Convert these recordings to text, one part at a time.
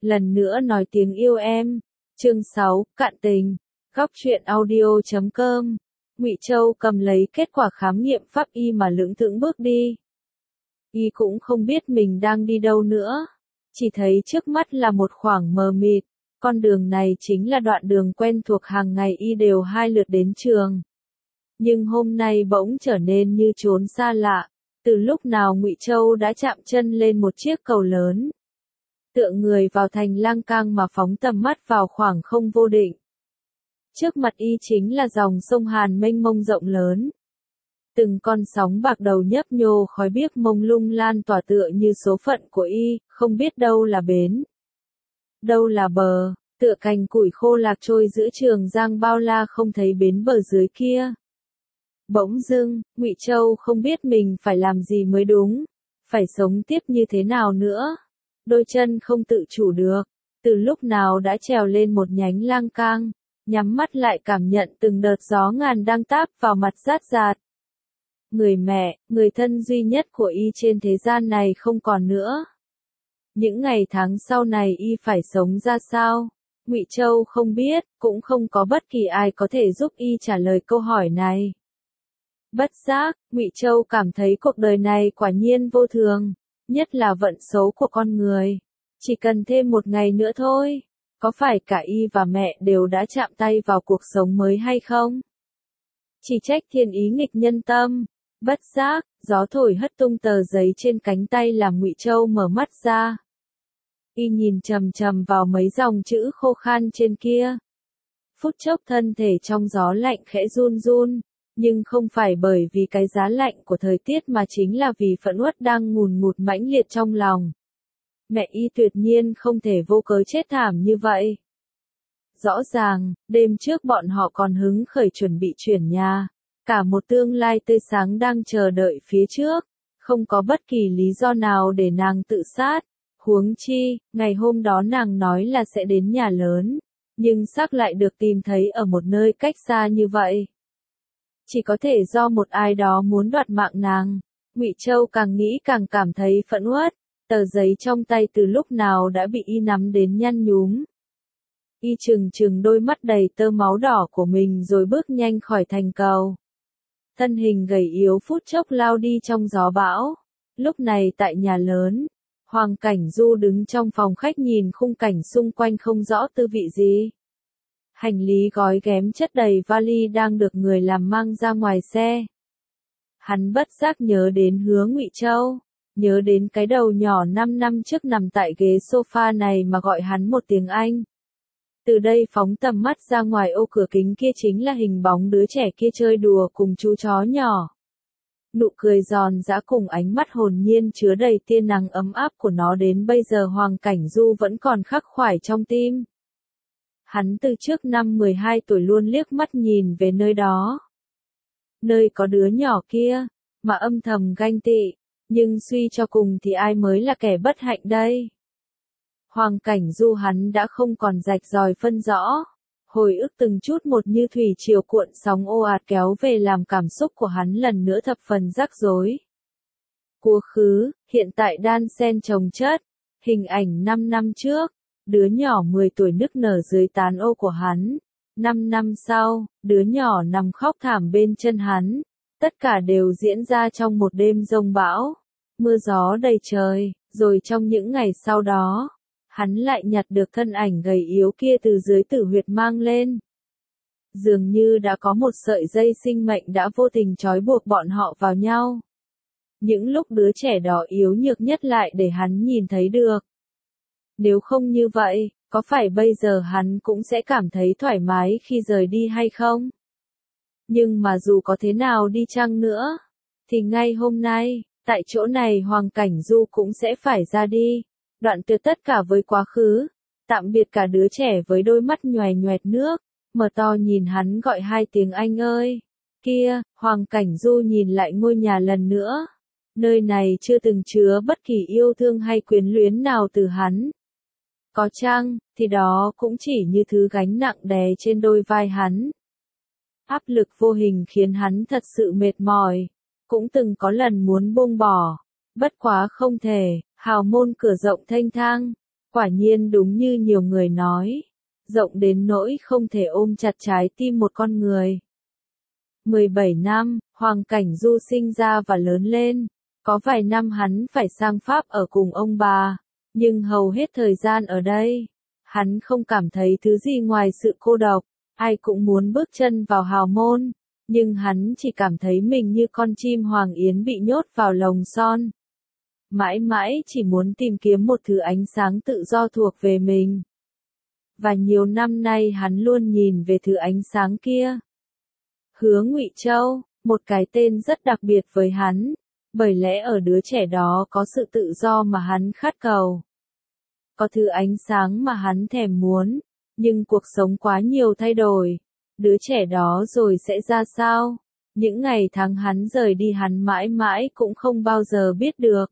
lần nữa nói tiếng yêu em. Chương 6, cạn tình. Góc truyện audio.com. Ngụy Châu cầm lấy kết quả khám nghiệm pháp y mà lững thững bước đi. Y cũng không biết mình đang đi đâu nữa, chỉ thấy trước mắt là một khoảng mờ mịt. Con đường này chính là đoạn đường quen thuộc hàng ngày y đều 2 lượt đến trường. Nhưng hôm nay bỗng trở nên như chốn xa lạ. Từ lúc nào Ngụy Châu đã chạm chân lên một chiếc cầu lớn, tựa người vào thành lang cang mà phóng tầm mắt vào khoảng không vô định. Trước mặt y chính là dòng sông Hàn mênh mông rộng lớn. Từng con sóng bạc đầu nhấp nhô khói biếc mông lung lan tỏa tựa như số phận của y, không biết đâu là bến, đâu là bờ, tựa cành củi khô lạc trôi giữa trường giang bao la không thấy bến bờ dưới kia. Bỗng dưng, Ngụy Châu không biết mình phải làm gì mới đúng, phải sống tiếp như thế nào nữa. Đôi chân không tự chủ được, từ lúc nào đã trèo lên một nhánh lang cang, nhắm mắt lại cảm nhận từng đợt gió ngàn đang táp vào mặt rát rạt. Người mẹ, người thân duy nhất của y trên thế gian này không còn nữa. Những ngày tháng sau này y phải sống ra sao? Ngụy Châu không biết, cũng không có bất kỳ ai có thể giúp y trả lời câu hỏi này. Bất giác, Ngụy Châu cảm thấy cuộc đời này quả nhiên vô thường, nhất là vận số của con người. Chỉ cần thêm một ngày nữa thôi, có phải cả y và mẹ đều đã chạm tay vào cuộc sống mới hay không? Chỉ trách thiên ý nghịch nhân tâm. Bất giác, gió thổi hất tung tờ giấy trên cánh tay làm Ngụy Châu mở mắt ra. Y nhìn chằm chằm vào mấy dòng chữ khô khan trên kia. Phút chốc thân thể trong gió lạnh khẽ run run, nhưng không phải bởi vì cái giá lạnh của thời tiết mà chính là vì phẫn uất đang ngùn ngụt mãnh liệt trong lòng. Mẹ y tuyệt nhiên không thể vô cớ chết thảm như vậy. Rõ ràng, đêm trước bọn họ còn hứng khởi chuẩn bị chuyển nhà. Cả một tương lai tươi sáng đang chờ đợi phía trước, không có bất kỳ lý do nào để nàng tự sát. Huống chi, ngày hôm đó nàng nói là sẽ đến nhà lớn, nhưng xác lại được tìm thấy ở một nơi cách xa như vậy. Chỉ có thể do một ai đó muốn đoạt mạng nàng. Ngụy Châu càng nghĩ càng cảm thấy phẫn uất, tờ giấy trong tay từ lúc nào đã bị y nắm đến nhăn nhúm. Y trừng trừng đôi mắt đầy tơ máu đỏ của mình rồi bước nhanh khỏi thành cầu. Thân hình gầy yếu phút chốc lao đi trong gió bão. Lúc này tại nhà lớn, Hoàng Cảnh Du đứng trong phòng khách nhìn khung cảnh xung quanh không rõ tư vị gì. Hành lý gói ghém chất đầy vali đang được người làm mang ra ngoài xe. Hắn bất giác nhớ đến Hứa Ngụy Châu, nhớ đến cái đầu nhỏ 5 năm trước nằm tại ghế sofa này mà gọi hắn một tiếng anh. Từ đây phóng tầm mắt ra ngoài ô cửa kính kia chính là hình bóng đứa trẻ kia chơi đùa cùng chú chó nhỏ. Nụ cười giòn giã cùng ánh mắt hồn nhiên chứa đầy tia nắng ấm áp của nó đến bây giờ Hoàng Cảnh Du vẫn còn khắc khoải trong tim. Hắn từ trước năm 12 tuổi luôn liếc mắt nhìn về nơi đó. Nơi có đứa nhỏ kia, mà âm thầm ganh tị, nhưng suy cho cùng thì ai mới là kẻ bất hạnh đây? Hoàng Cảnh Du hắn đã không còn rạch ròi phân rõ. Hồi ức từng chút một như thủy triều cuộn sóng ồ ạt kéo về làm cảm xúc của hắn lần nữa thập phần rắc rối. Quá khứ, hiện tại đan xen chồng chất, hình ảnh 5 năm trước, đứa nhỏ 10 tuổi nức nở dưới tán ô của hắn. 5 năm sau, đứa nhỏ nằm khóc thảm bên chân hắn. Tất cả đều diễn ra trong một đêm giông bão, mưa gió đầy trời, rồi trong những ngày sau đó, hắn lại nhặt được thân ảnh gầy yếu kia từ dưới tử huyệt mang lên. Dường như đã có một sợi dây sinh mệnh đã vô tình trói buộc bọn họ vào nhau. Những lúc đứa trẻ đó yếu nhược nhất lại để hắn nhìn thấy được. Nếu không như vậy, có phải bây giờ hắn cũng sẽ cảm thấy thoải mái khi rời đi hay không? Nhưng mà dù có thế nào đi chăng nữa, thì ngay hôm nay, tại chỗ này Hoàng Cảnh Du cũng sẽ phải ra đi. Đoạn tuyệt tất cả với quá khứ, tạm biệt cả đứa trẻ với đôi mắt nhoài nhoẹt nước, mở to nhìn hắn gọi 2 tiếng anh ơi. Kia, Hoàng Cảnh Du nhìn lại ngôi nhà lần nữa. Nơi này chưa từng chứa bất kỳ yêu thương hay quyến luyến nào từ hắn. Có chăng, thì đó cũng chỉ như thứ gánh nặng đè trên đôi vai hắn. Áp lực vô hình khiến hắn thật sự mệt mỏi. Cũng từng có lần muốn buông bỏ. Bất quá không thể. Hào môn cửa rộng thênh thang, Quả nhiên đúng như nhiều người nói, rộng đến nỗi không thể ôm chặt trái tim một con người. 17 năm, Hoàng Cảnh Du sinh ra và lớn lên, có vài năm hắn phải sang Pháp ở cùng ông bà, nhưng hầu hết thời gian ở đây, hắn không cảm thấy thứ gì ngoài sự cô độc, ai cũng muốn bước chân vào hào môn, nhưng hắn chỉ cảm thấy mình như con chim hoàng yến bị nhốt vào lồng son. Mãi mãi chỉ muốn tìm kiếm một thứ ánh sáng tự do thuộc về mình. Và nhiều năm nay hắn luôn nhìn về thứ ánh sáng kia. Hứa Ngụy Châu, một cái tên rất đặc biệt với hắn, bởi lẽ ở đứa trẻ đó có sự tự do mà hắn khát cầu. Có thứ ánh sáng mà hắn thèm muốn, nhưng cuộc sống quá nhiều thay đổi. Đứa trẻ đó rồi sẽ ra sao? Những ngày tháng hắn rời đi hắn mãi mãi cũng không bao giờ biết được.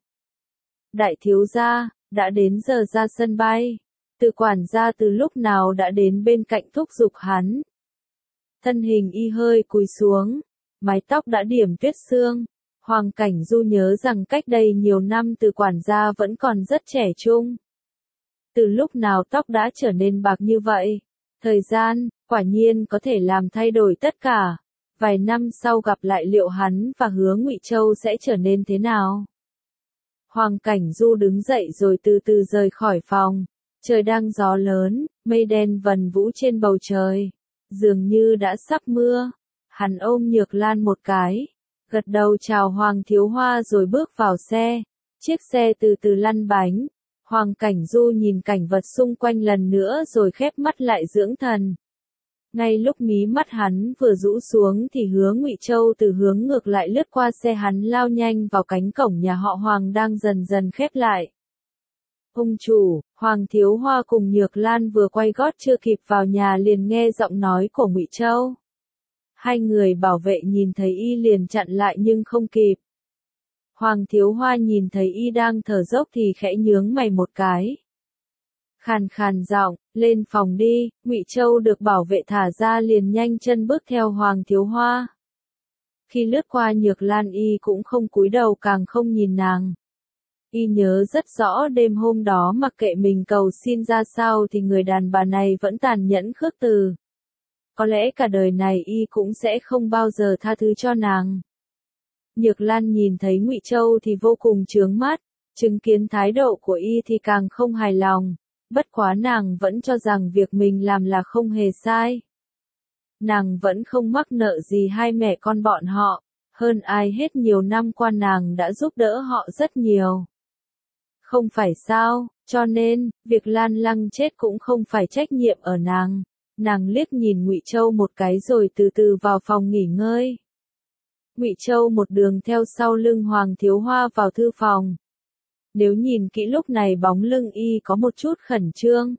Đại thiếu gia, đã đến giờ ra sân bay. Từ quản gia từ lúc nào đã đến bên cạnh thúc giục hắn. Thân hình y hơi cúi xuống, mái tóc đã điểm tuyết sương. Hoàng Cảnh Du nhớ rằng cách đây nhiều năm từ quản gia vẫn còn rất trẻ trung. Từ lúc nào tóc đã trở nên bạc như vậy? Thời gian, quả nhiên có thể làm thay đổi tất cả. Vài năm sau gặp lại liệu hắn và Hứa Ngụy Châu sẽ trở nên thế nào? Hoàng Cảnh Du đứng dậy rồi từ từ rời khỏi phòng. Trời đang gió lớn, mây đen vần vũ trên bầu trời. Dường như đã sắp mưa. Hắn ôm Nhược Lan một cái, gật đầu chào Hoàng Thiếu Hoa rồi bước vào xe. Chiếc xe từ từ lăn bánh. Hoàng Cảnh Du nhìn cảnh vật xung quanh lần nữa rồi khép mắt lại dưỡng thần. Ngay lúc mí mắt hắn vừa rũ xuống thì Hứa Ngụy Châu từ hướng ngược lại lướt qua xe hắn lao nhanh vào cánh cổng nhà họ Hoàng đang dần dần khép lại. Ông chủ, Hoàng Thiếu Hoa cùng Nhược Lan vừa quay gót chưa kịp vào nhà liền nghe giọng nói của Ngụy Châu. Hai người bảo vệ nhìn thấy y liền chặn lại nhưng không kịp. Hoàng Thiếu Hoa nhìn thấy y đang thở dốc thì khẽ nhướng mày một cái. Khàn khàn giọng, lên phòng đi. Ngụy Châu được bảo vệ thả ra liền nhanh chân bước theo Hoàng Thiếu Hoa. Khi lướt qua Nhược Lan y cũng không cúi đầu càng không nhìn nàng. Y nhớ rất rõ đêm hôm đó mặc kệ mình cầu xin ra sao thì người đàn bà này vẫn tàn nhẫn khước từ. Có lẽ cả đời này y cũng sẽ không bao giờ tha thứ cho nàng. Nhược Lan nhìn thấy Ngụy Châu thì vô cùng chướng mắt, chứng kiến thái độ của y thì càng không hài lòng, bất quá nàng vẫn cho rằng việc mình làm là không hề sai. Nàng vẫn không mắc nợ gì hai mẹ con bọn họ, hơn ai hết nhiều năm qua nàng đã giúp đỡ họ rất nhiều. Không phải sao, cho nên, việc Lan Lăng chết cũng không phải trách nhiệm ở nàng. Nàng liếc nhìn Ngụy Châu một cái rồi từ từ vào phòng nghỉ ngơi. Ngụy Châu một đường theo sau lưng Hoàng Thiếu Hoa vào thư phòng. Nếu nhìn kỹ lúc này bóng lưng y có một chút khẩn trương.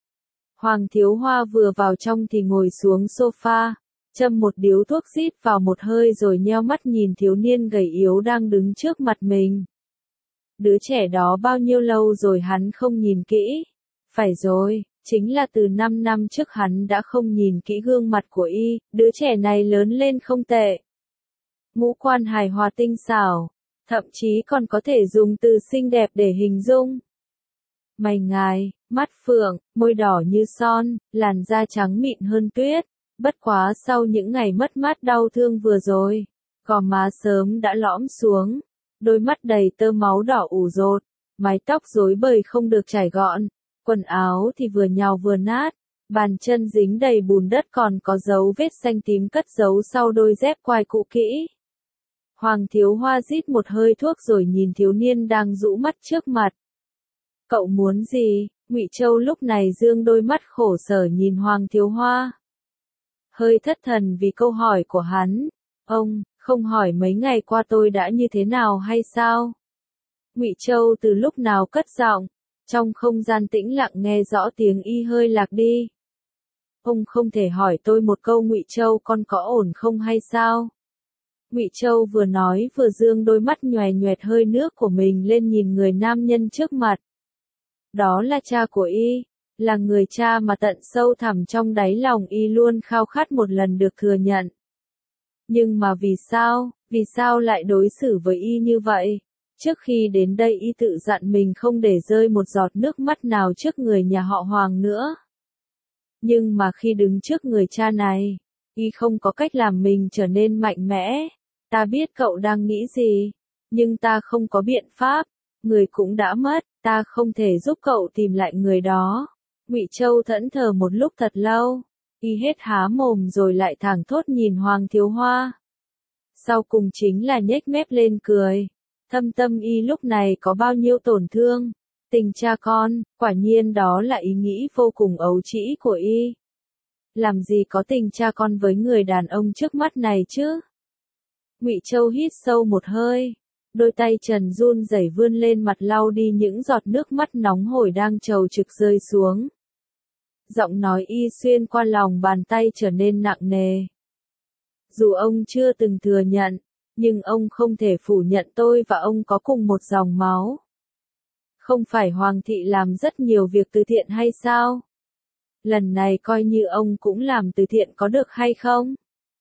Hoàng Thiếu Hoa vừa vào trong thì ngồi xuống sofa, châm một điếu thuốc rít vào một hơi rồi nheo mắt nhìn thiếu niên gầy yếu đang đứng trước mặt mình. Đứa trẻ đó bao nhiêu lâu rồi hắn không nhìn kỹ? Phải rồi, chính là từ 5 năm trước hắn đã không nhìn kỹ gương mặt của y, đứa trẻ này lớn lên không tệ. Ngũ quan hài hòa tinh xảo, thậm chí còn có thể dùng từ xinh đẹp để hình dung. Mày ngài, mắt phượng, môi đỏ như son, làn da trắng mịn hơn tuyết, bất quá sau những ngày mất mát đau thương vừa rồi, gò má sớm đã lõm xuống, đôi mắt đầy tơ máu đỏ ủ rột, mái tóc rối bời không được chải gọn, quần áo thì vừa nhàu vừa nát, bàn chân dính đầy bùn đất còn có dấu vết xanh tím cất giấu sau đôi dép quai cũ kỹ. Hoàng Thiếu Hoa rít một hơi thuốc rồi nhìn thiếu niên đang rũ mắt trước mặt. Cậu muốn gì? Ngụy Châu lúc này dương đôi mắt khổ sở nhìn Hoàng Thiếu Hoa. Hơi thất thần vì câu hỏi của hắn. Ông, không hỏi mấy ngày qua tôi đã như thế nào hay sao? Ngụy Châu từ lúc nào cất giọng, trong không gian tĩnh lặng nghe rõ tiếng y hơi lạc đi. Ông không thể hỏi tôi một câu Ngụy Châu con có ổn không hay sao? Ngụy Châu vừa nói vừa dương đôi mắt nhòe nhoẹt hơi nước của mình lên nhìn người nam nhân trước mặt. Đó là cha của y, là người cha mà tận sâu thẳm trong đáy lòng y luôn khao khát một lần được thừa nhận. Nhưng mà vì sao lại đối xử với y như vậy? Trước khi đến đây y tự dặn mình không để rơi một giọt nước mắt nào trước người nhà họ Hoàng nữa. Nhưng mà khi đứng trước người cha này, y không có cách làm mình trở nên mạnh mẽ. Ta biết cậu đang nghĩ gì, nhưng ta không có biện pháp. Người cũng đã mất, ta không thể giúp cậu tìm lại người đó. Ngụy Châu thẫn thờ một lúc thật lâu, y hết há mồm rồi lại thảng thốt nhìn Hoàng Thiếu Hoa. Sau cùng chính là nhếch mép lên cười. Thâm tâm y lúc này có bao nhiêu tổn thương. Tình cha con, quả nhiên đó là ý nghĩ vô cùng ấu trĩ của y. Làm gì có tình cha con với người đàn ông trước mắt này chứ? Ngụy Châu hít sâu một hơi, đôi tay trần run rẩy vươn lên mặt lau đi những giọt nước mắt nóng hổi đang trầu trực rơi xuống. Giọng nói y xuyên qua lòng bàn tay trở nên nặng nề. Dù ông chưa từng thừa nhận, nhưng ông không thể phủ nhận tôi và ông có cùng một dòng máu. Không phải Hoàng thị làm rất nhiều việc từ thiện hay sao? Lần này coi như ông cũng làm từ thiện có được hay không?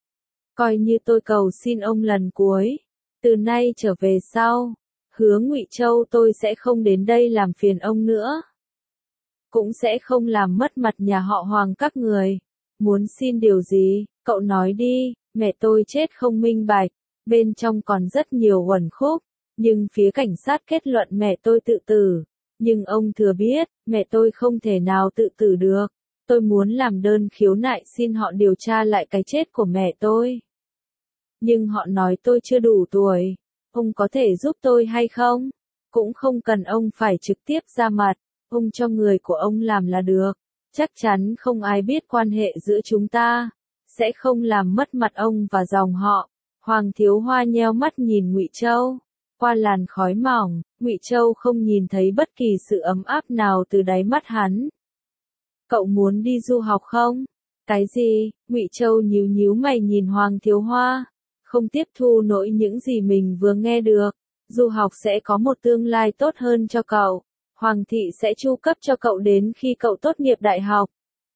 Coi như tôi cầu xin ông lần cuối, từ nay trở về sau, hứa Ngụy Châu tôi sẽ không đến đây làm phiền ông nữa. Cũng sẽ không làm mất mặt nhà họ Hoàng các người. Muốn xin điều gì, cậu nói đi, mẹ tôi chết không minh bạch, bên trong còn rất nhiều uẩn khúc, nhưng phía cảnh sát kết luận mẹ tôi tự tử. Nhưng ông thừa biết, mẹ tôi không thể nào tự tử được. Tôi muốn làm đơn khiếu nại xin họ điều tra lại cái chết của mẹ tôi. Nhưng họ nói tôi chưa đủ tuổi. Ông có thể giúp tôi hay không? Cũng không cần ông phải trực tiếp ra mặt. Ông cho người của ông làm là được. Chắc chắn không ai biết quan hệ giữa chúng ta. Sẽ không làm mất mặt ông và dòng họ. Hoàng Thiếu Hoa nheo mắt nhìn Ngụy Châu. Qua làn khói mỏng, Ngụy Châu không nhìn thấy bất kỳ sự ấm áp nào từ đáy mắt hắn. Cậu muốn đi du học không? Cái gì? Ngụy Châu nhíu nhíu mày nhìn Hoàng Thiếu Hoa. Không tiếp thu nổi những gì mình vừa nghe được. Du học sẽ có một tương lai tốt hơn cho cậu. Hoàng thị sẽ chu cấp cho cậu đến khi cậu tốt nghiệp đại học.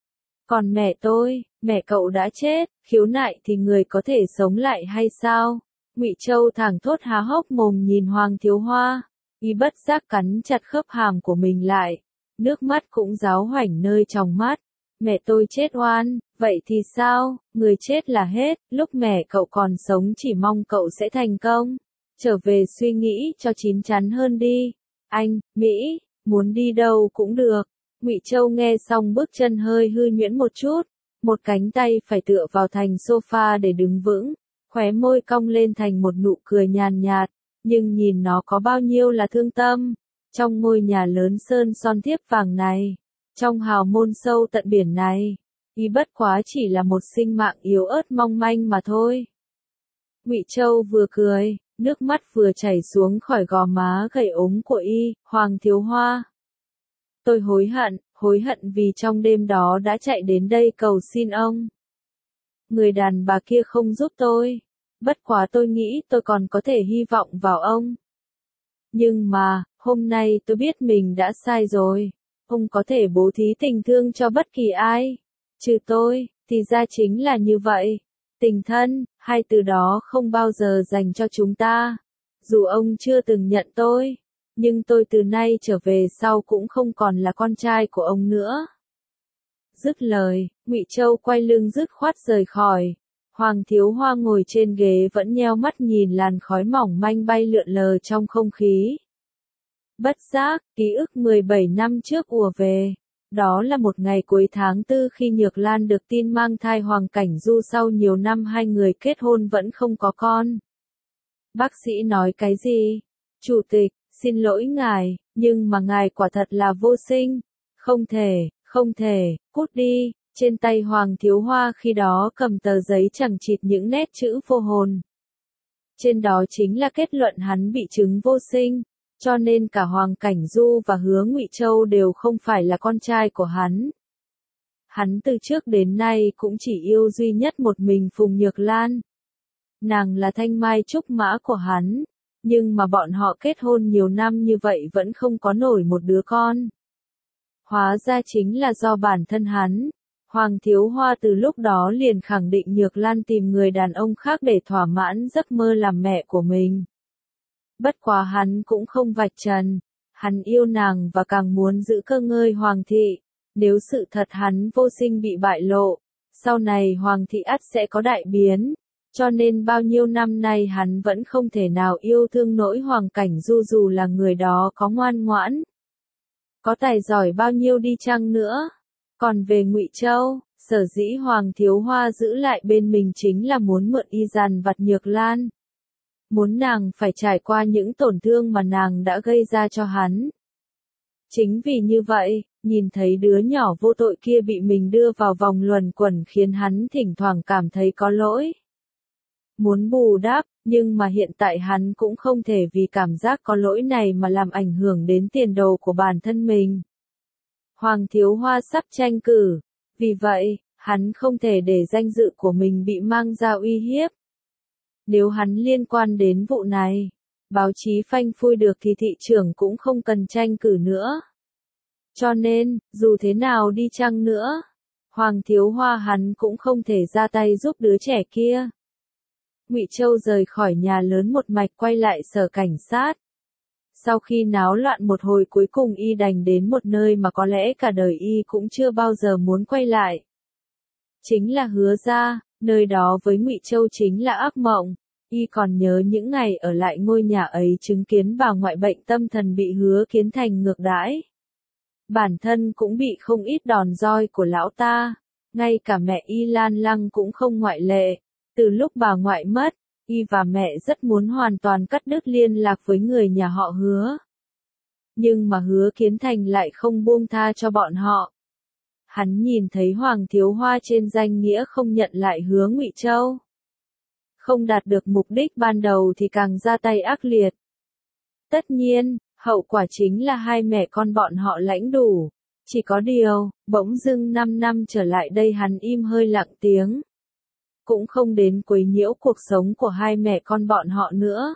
Còn mẹ tôi, mẹ cậu đã chết, khiếu nại thì người có thể sống lại hay sao? Ngụy Châu thảng thốt há hốc mồm nhìn Hoàng Thiếu Hoa. Y bất giác cắn chặt khớp hàm của mình lại. Nước mắt cũng ráo hoảnh nơi tròng mắt. Mẹ tôi chết oan, vậy thì sao? Người chết là hết, lúc mẹ cậu còn sống chỉ mong cậu sẽ thành công. Trở về suy nghĩ cho chín chắn hơn đi. Anh, Mỹ, muốn đi đâu cũng được. Ngụy Châu nghe xong bước chân hơi hư nhuyễn một chút. Một cánh tay phải tựa vào thành sofa để đứng vững. Khóe môi cong lên thành một nụ cười nhàn nhạt. Nhưng nhìn nó có bao nhiêu là thương tâm. Trong ngôi nhà lớn sơn son thiếp vàng này. Trong hào môn sâu tận biển này, y bất quá chỉ là một sinh mạng yếu ớt mong manh mà thôi. Ngụy Châu vừa cười, nước mắt vừa chảy xuống khỏi gò má gầy ốm của y. Hoàng Thiếu Hoa. Tôi hối hận vì trong đêm đó đã chạy đến đây cầu xin ông. Người đàn bà kia không giúp tôi, bất quá tôi nghĩ tôi còn có thể hy vọng vào ông. Nhưng mà, hôm nay tôi biết mình đã sai rồi. Ông có thể bố thí tình thương cho bất kỳ ai. Trừ tôi, thì ra chính là như vậy. Tình thân, hai từ đó không bao giờ dành cho chúng ta. Dù ông chưa từng nhận tôi, nhưng tôi từ nay trở về sau cũng không còn là con trai của ông nữa. Dứt lời, Ngụy Châu quay lưng dứt khoát rời khỏi. Hoàng Thiếu Hoa ngồi trên ghế vẫn nheo mắt nhìn làn khói mỏng manh bay lượn lờ trong không khí. Bất giác, ký ức 17 năm trước ùa về. Đó là một ngày cuối tháng 4 khi Nhược Lan được tin mang thai Hoàng Cảnh Du sau nhiều năm hai người kết hôn vẫn không có con. Bác sĩ nói cái gì? Chủ tịch, xin lỗi ngài, nhưng mà ngài quả thật là vô sinh. Không thể, cút đi. Trên tay Hoàng Thiếu Hoa khi đó cầm tờ giấy chằng chịt những nét chữ vô hồn. Trên đó chính là kết luận hắn bị chứng vô sinh. Cho nên cả Hoàng Cảnh Du và Hứa Ngụy Châu đều không phải là con trai của hắn. Hắn từ trước đến nay cũng chỉ yêu duy nhất một mình Phùng Nhược Lan. Nàng là thanh mai trúc mã của hắn, nhưng mà bọn họ kết hôn nhiều năm như vậy vẫn không có nổi một đứa con. Hóa ra chính là do bản thân hắn. Hoàng Thiếu Hoa từ lúc đó liền khẳng định Nhược Lan tìm người đàn ông khác để thỏa mãn giấc mơ làm mẹ của mình. Bất quá hắn cũng không vạch trần, hắn yêu nàng và càng muốn giữ cơ ngơi hoàng thị, nếu sự thật hắn vô sinh bị bại lộ, sau này hoàng thị ắt sẽ có đại biến, cho nên bao nhiêu năm nay hắn vẫn không thể nào yêu thương nỗi Hoàng Cảnh Du dù là người đó có ngoan ngoãn, có tài giỏi bao nhiêu đi chăng nữa. Còn về Ngụy Châu, sở dĩ Hoàng Thiếu Hoa giữ lại bên mình chính là muốn mượn y dằn vặt Nhược Lan. Muốn nàng phải trải qua những tổn thương mà nàng đã gây ra cho hắn. Chính vì như vậy, nhìn thấy đứa nhỏ vô tội kia bị mình đưa vào vòng luẩn quẩn khiến hắn thỉnh thoảng cảm thấy có lỗi. Muốn bù đắp, nhưng mà hiện tại hắn cũng không thể vì cảm giác có lỗi này mà làm ảnh hưởng đến tiền đồ của bản thân mình. Hoàng Thiếu Hoa sắp tranh cử, vì vậy, hắn không thể để danh dự của mình bị mang ra uy hiếp. Nếu hắn liên quan đến vụ này, báo chí phanh phui được thì thị trưởng cũng không cần tranh cử nữa. Cho nên, dù thế nào đi chăng nữa, Hoàng Thiếu Hoa hắn cũng không thể ra tay giúp đứa trẻ kia. Ngụy Châu rời khỏi nhà lớn một mạch quay lại sở cảnh sát. Sau khi náo loạn một hồi cuối cùng y đành đến một nơi mà có lẽ cả đời y cũng chưa bao giờ muốn quay lại. Chính là Hứa gia, nơi đó với Ngụy Châu chính là ác mộng. Y còn nhớ những ngày ở lại ngôi nhà ấy chứng kiến bà ngoại bệnh tâm thần bị Hứa Kiến Thành ngược đãi. Bản thân cũng bị không ít đòn roi của lão ta, ngay cả mẹ y Lan Lăng cũng không ngoại lệ. Từ lúc bà ngoại mất, y và mẹ rất muốn hoàn toàn cắt đứt liên lạc với người nhà họ Hứa. Nhưng mà Hứa Kiến Thành lại không buông tha cho bọn họ. Hắn nhìn thấy Hoàng Thiếu Hoa trên danh nghĩa không nhận lại Hứa Ngụy Châu. Không đạt được mục đích ban đầu thì càng ra tay ác liệt. Tất nhiên, hậu quả chính là hai mẹ con bọn họ lãnh đủ. Chỉ có điều, bỗng dưng 5 năm trở lại đây hắn im hơi lặng tiếng. Cũng không đến quấy nhiễu cuộc sống của hai mẹ con bọn họ nữa.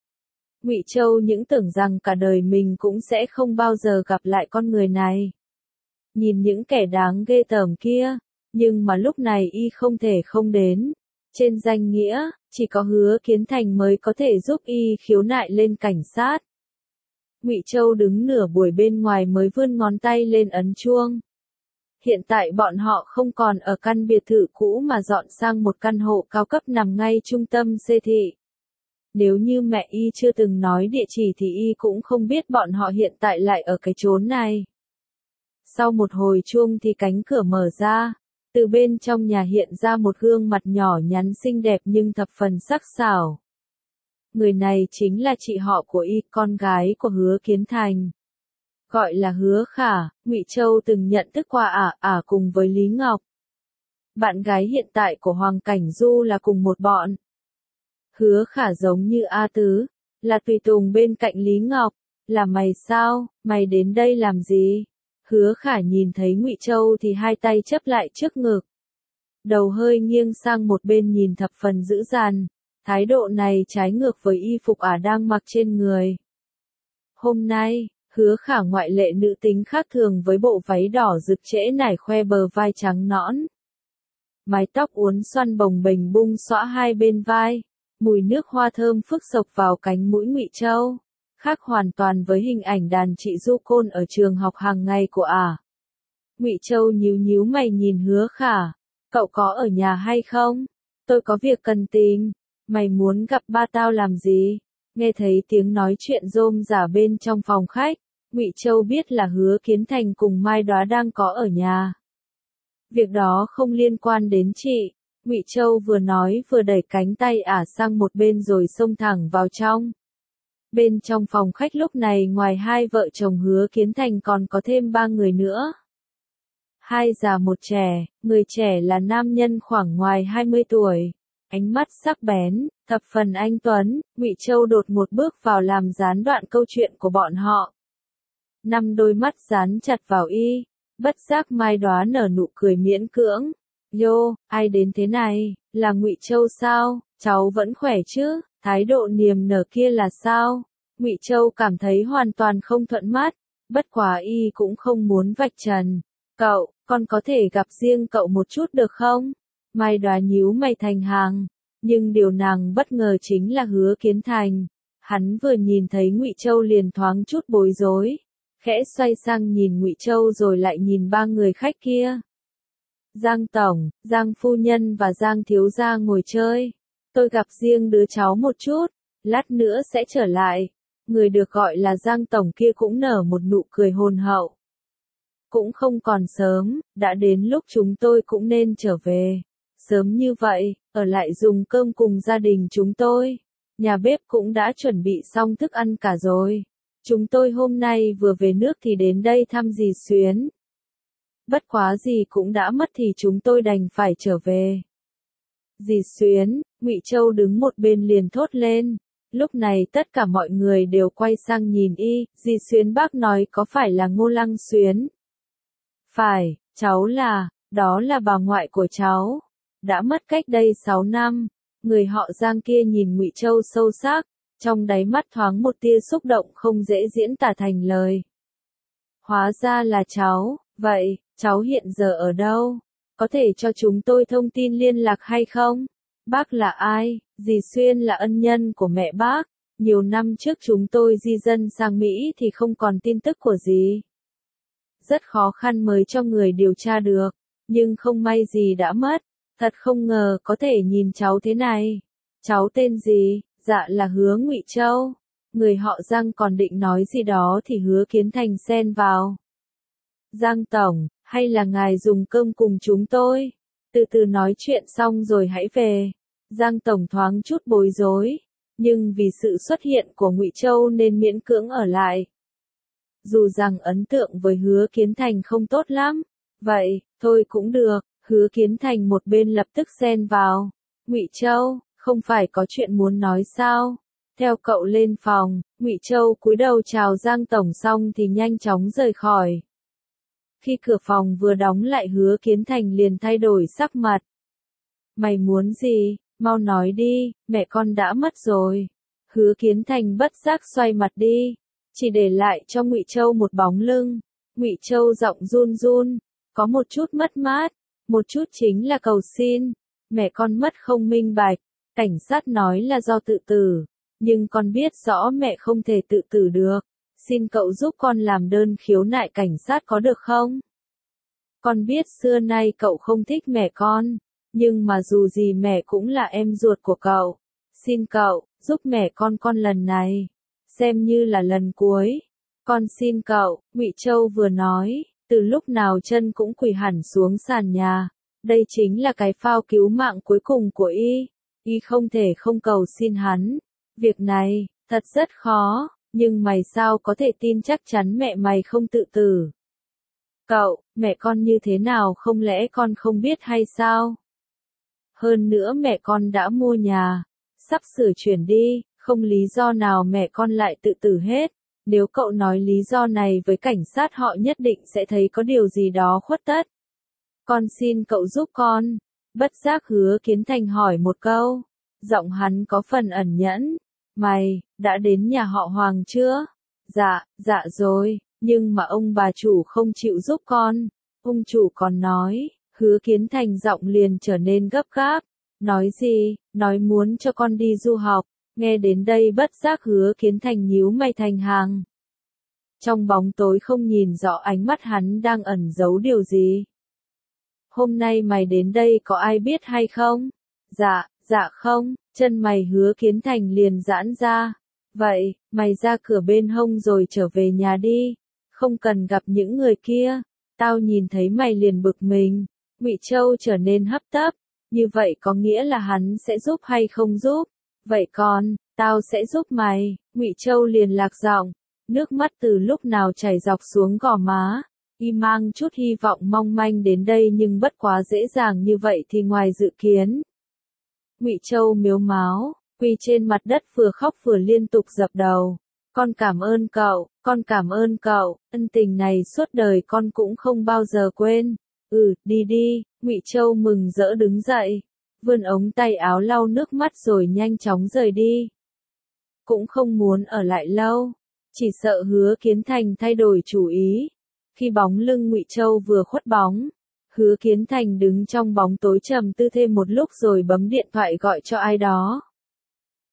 Ngụy Châu những tưởng rằng cả đời mình cũng sẽ không bao giờ gặp lại con người này. Nhìn những kẻ đáng ghê tởm kia, nhưng mà lúc này y không thể không đến. Trên danh nghĩa, chỉ có Hứa Kiến Thành mới có thể giúp y khiếu nại lên cảnh sát. Ngụy Châu đứng nửa buổi bên ngoài mới vươn ngón tay lên ấn chuông. Hiện tại bọn họ không còn ở căn biệt thự cũ mà dọn sang một căn hộ cao cấp nằm ngay trung tâm xê thị. Nếu như mẹ y chưa từng nói địa chỉ thì y cũng không biết bọn họ hiện tại lại ở cái chốn này. Sau một hồi chuông thì cánh cửa mở ra, từ bên trong nhà hiện ra một gương mặt nhỏ nhắn xinh đẹp nhưng thập phần sắc sảo. Người này chính là chị họ của y, con gái của Hứa Kiến Thành. Gọi là Hứa Khả, Ngụy Châu từng nhận thức qua cùng với Lý Ngọc. Bạn gái hiện tại của Hoàng Cảnh Du là cùng một bọn. Hứa Khả giống như A Tứ, là tùy tùng bên cạnh Lý Ngọc. Là mày sao, mày đến đây làm gì? Hứa Khả nhìn thấy Ngụy Châu thì hai tay chấp lại trước ngực. Đầu hơi nghiêng sang một bên nhìn thập phần dữ dằn. Thái độ này trái ngược với y phục đang mặc trên người. Hôm nay, Hứa Khả ngoại lệ nữ tính khác thường với bộ váy đỏ rực trễ nải khoe bờ vai trắng nõn. Mái tóc uốn xoăn bồng bềnh bung xõa hai bên vai, mùi nước hoa thơm phức sộc vào cánh mũi Ngụy Châu, khác hoàn toàn với hình ảnh đàn chị Du Côn ở trường học hàng ngày của Ngụy Châu nhíu nhíu mày nhìn Hứa Khả, cậu có ở nhà hay không? Tôi có việc cần tìm, mày muốn gặp ba tao làm gì? Nghe thấy tiếng nói chuyện rôm rả bên trong phòng khách, Ngụy Châu biết là Hứa Kiến Thành cùng Mai Đóa đang có ở nhà. Việc đó không liên quan đến chị, Ngụy Châu vừa nói vừa đẩy cánh tay sang một bên rồi xông thẳng vào trong. Bên trong phòng khách lúc này ngoài hai vợ chồng Hứa Kiến Thành còn có thêm 3 người nữa. Hai già một trẻ, người trẻ là nam nhân khoảng ngoài 20 tuổi. Ánh mắt sắc bén, thập phần anh tuấn, Ngụy Châu đột một bước vào làm gián đoạn câu chuyện của bọn họ. 5 đôi mắt dán chặt vào y, bất giác Mai Đóa nở nụ cười miễn cưỡng. Yo, ai đến thế này, là Ngụy Châu sao, cháu vẫn khỏe chứ, thái độ niềm nở kia là sao? Ngụy Châu cảm thấy hoàn toàn không thuận mắt, bất quá y cũng không muốn vạch trần. Cậu, con có thể gặp riêng cậu một chút được không? Mai Đóa nhíu mày thành hàng, nhưng điều nàng bất ngờ chính là Hứa Kiến Thành. Hắn vừa nhìn thấy Ngụy Châu liền thoáng chút bối rối, khẽ xoay sang nhìn Ngụy Châu rồi lại nhìn ba người khách kia. Giang tổng, Giang phu nhân và Giang thiếu gia ngồi chơi. Tôi gặp riêng đứa cháu một chút, lát nữa sẽ trở lại. Người được gọi là Giang tổng kia cũng nở một nụ cười hồn hậu. Cũng không còn sớm, đã đến lúc chúng tôi cũng nên trở về. Sớm như vậy, ở lại dùng cơm cùng gia đình chúng tôi. Nhà bếp cũng đã chuẩn bị xong thức ăn cả rồi. Chúng tôi hôm nay vừa về nước thì đến đây thăm dì Xuyến. Bất quá gì cũng đã mất thì chúng tôi đành phải trở về. Dì Xuyến, Ngụy Châu đứng một bên liền thốt lên. Lúc này tất cả mọi người đều quay sang nhìn y, dì Xuyến bác nói có phải là Ngô Lăng Xuyến? Phải, cháu đó là bà ngoại của cháu. Đã mất cách đây 6 năm. Người họ Giang kia nhìn Ngụy Châu sâu sắc, trong đáy mắt thoáng một tia xúc động không dễ diễn tả thành lời. Hóa ra là cháu, vậy, cháu hiện giờ ở đâu? Có thể cho chúng tôi thông tin liên lạc hay không? Bác là ai? Dì Xuyên là ân nhân của mẹ bác. Nhiều năm trước chúng tôi di dân sang Mỹ thì không còn tin tức của dì. Rất khó khăn mới cho người điều tra được, nhưng không may dì đã mất. Thật không ngờ có thể nhìn cháu thế này. Cháu tên gì? Dạ là Hứa Ngụy Châu. Người họ Giang còn định nói gì đó thì Hứa Kiến Thành xen vào. Giang tổng, hay là ngài dùng cơm cùng chúng tôi? Từ từ nói chuyện xong rồi hãy về. Giang tổng thoáng chút bối rối, nhưng vì sự xuất hiện của Ngụy Châu nên miễn cưỡng ở lại. Dù rằng ấn tượng với Hứa Kiến Thành không tốt lắm, vậy, thôi cũng được. Hứa Kiến Thành một bên lập tức xen vào. Ngụy Châu, không phải có chuyện muốn nói sao? Theo cậu lên phòng, Ngụy Châu cúi đầu chào Giang tổng xong thì nhanh chóng rời khỏi. Khi cửa phòng vừa đóng lại Hứa Kiến Thành liền thay đổi sắc mặt. Mày muốn gì? Mau nói đi, mẹ con đã mất rồi. Hứa Kiến Thành bất giác xoay mặt đi, chỉ để lại cho Ngụy Châu một bóng lưng. Ngụy Châu giọng run run, có một chút mất mát. Một chút chính là cầu xin, mẹ con mất không minh bạch, cảnh sát nói là do tự tử, nhưng con biết rõ mẹ không thể tự tử được, xin cậu giúp con làm đơn khiếu nại cảnh sát có được không? Con biết xưa nay cậu không thích mẹ con, nhưng mà dù gì mẹ cũng là em ruột của cậu, xin cậu, giúp mẹ con lần này, xem như là lần cuối, con xin cậu, Ngụy Châu vừa nói. Từ lúc nào chân cũng quỳ hẳn xuống sàn nhà. Đây chính là cái phao cứu mạng cuối cùng của y không thể không cầu xin hắn. Việc này, thật rất khó, nhưng mày sao có thể tin chắc chắn mẹ mày không tự tử? Cậu, mẹ con như thế nào không lẽ con không biết hay sao? Hơn nữa mẹ con đã mua nhà, sắp sửa chuyển đi, không lý do nào mẹ con lại tự tử hết. Nếu cậu nói lý do này với cảnh sát họ nhất định sẽ thấy có điều gì đó khuất tất. Con xin cậu giúp con. Bất giác Hứa Kiến Thành hỏi một câu. Giọng hắn có phần ẩn nhẫn. Mày, đã đến nhà họ Hoàng chưa? Dạ rồi, nhưng mà ông bà chủ không chịu giúp con. Ông chủ còn nói, Hứa Kiến Thành giọng liền trở nên gấp gáp. Nói gì? Nói muốn cho con đi du học. Nghe đến đây bất giác Hứa Kiến Thành nhíu mày thành hàng. Trong bóng tối không nhìn rõ ánh mắt hắn đang ẩn giấu điều gì. Hôm nay mày đến đây có ai biết hay không? Dạ không, chân mày Hứa Kiến Thành liền giãn ra. Vậy, mày ra cửa bên hông rồi trở về nhà đi. Không cần gặp những người kia. Tao nhìn thấy mày liền bực mình. Ngụy Châu trở nên hấp tấp. Như vậy có nghĩa là hắn sẽ giúp hay không giúp? Vậy còn, tao sẽ giúp mày. Ngụy Châu liền lạc giọng, nước mắt từ lúc nào chảy dọc xuống gò má. Y mang chút hy vọng mong manh đến đây nhưng bất quá dễ dàng như vậy thì ngoài dự kiến. Ngụy Châu mếu máo, quỳ trên mặt đất vừa khóc vừa liên tục dập đầu. Con cảm ơn cậu, ân tình này suốt đời con cũng không bao giờ quên. Đi, Ngụy Châu mừng rỡ đứng dậy, vươn ống tay áo lau nước mắt rồi nhanh chóng rời đi. Cũng không muốn ở lại lâu, chỉ sợ Hứa Kiến Thành thay đổi chủ ý. Khi bóng lưng Ngụy Châu vừa khuất bóng, Hứa Kiến Thành đứng trong bóng tối trầm tư thêm một lúc rồi bấm điện thoại gọi cho ai đó.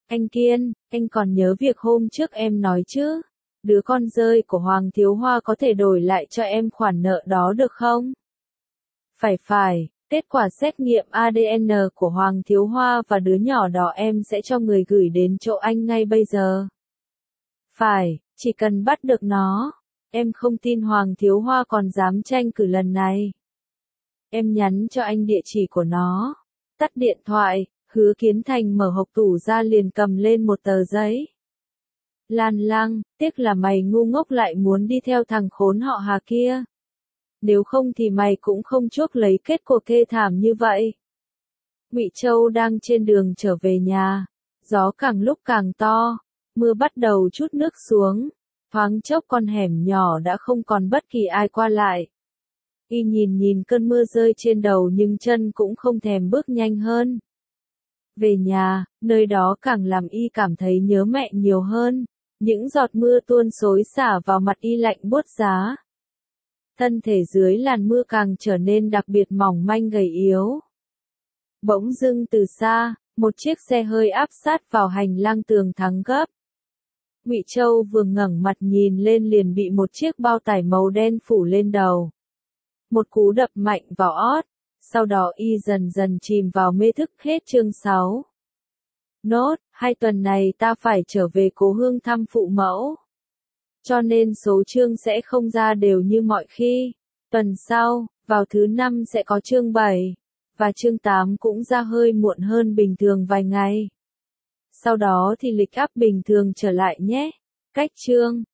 Anh Kiên, anh còn nhớ việc hôm trước em nói chứ? Đứa con rơi của Hoàng Thiếu Hoa có thể đổi lại cho em khoản nợ đó được không? Phải, kết quả xét nghiệm ADN của Hoàng Thiếu Hoa và đứa nhỏ đó em sẽ cho người gửi đến chỗ anh ngay bây giờ. Phải, chỉ cần bắt được nó. Em không tin Hoàng Thiếu Hoa còn dám tranh cử lần này. Em nhắn cho anh địa chỉ của nó. Tắt điện thoại, Hứa Kiến Thành mở hộc tủ ra liền cầm lên một tờ giấy. Lan Lăng, tiếc là mày ngu ngốc lại muốn đi theo thằng khốn họ Hà kia. Nếu không thì mày cũng không chuốc lấy kết cuộc thê thảm như vậy. Ngụy Châu đang trên đường trở về nhà, gió càng lúc càng to, mưa bắt đầu trút nước xuống, thoáng chốc con hẻm nhỏ đã không còn bất kỳ ai qua lại. Y nhìn cơn mưa rơi trên đầu nhưng chân cũng không thèm bước nhanh hơn. Về nhà, nơi đó càng làm Y cảm thấy nhớ mẹ nhiều hơn, những giọt mưa tuôn xối xả vào mặt Y lạnh buốt giá. Thân thể dưới làn mưa càng trở nên đặc biệt mỏng manh gầy yếu. Bỗng dưng từ xa, một chiếc xe hơi áp sát vào hành lang tường thắng gấp. Ngụy Châu vừa ngẩng mặt nhìn lên liền bị một chiếc bao tải màu đen phủ lên đầu. Một cú đập mạnh vào ót, sau đó Y dần dần chìm vào mê thức. Hết chương 6. Nốt, 2 tuần này ta phải trở về cố hương thăm phụ mẫu. Cho nên số chương sẽ không ra đều như mọi khi. Tuần sau, vào thứ 5 sẽ có chương 7, và chương 8 cũng ra hơi muộn hơn bình thường vài ngày. Sau đó thì lịch up bình thường trở lại nhé. Cách chương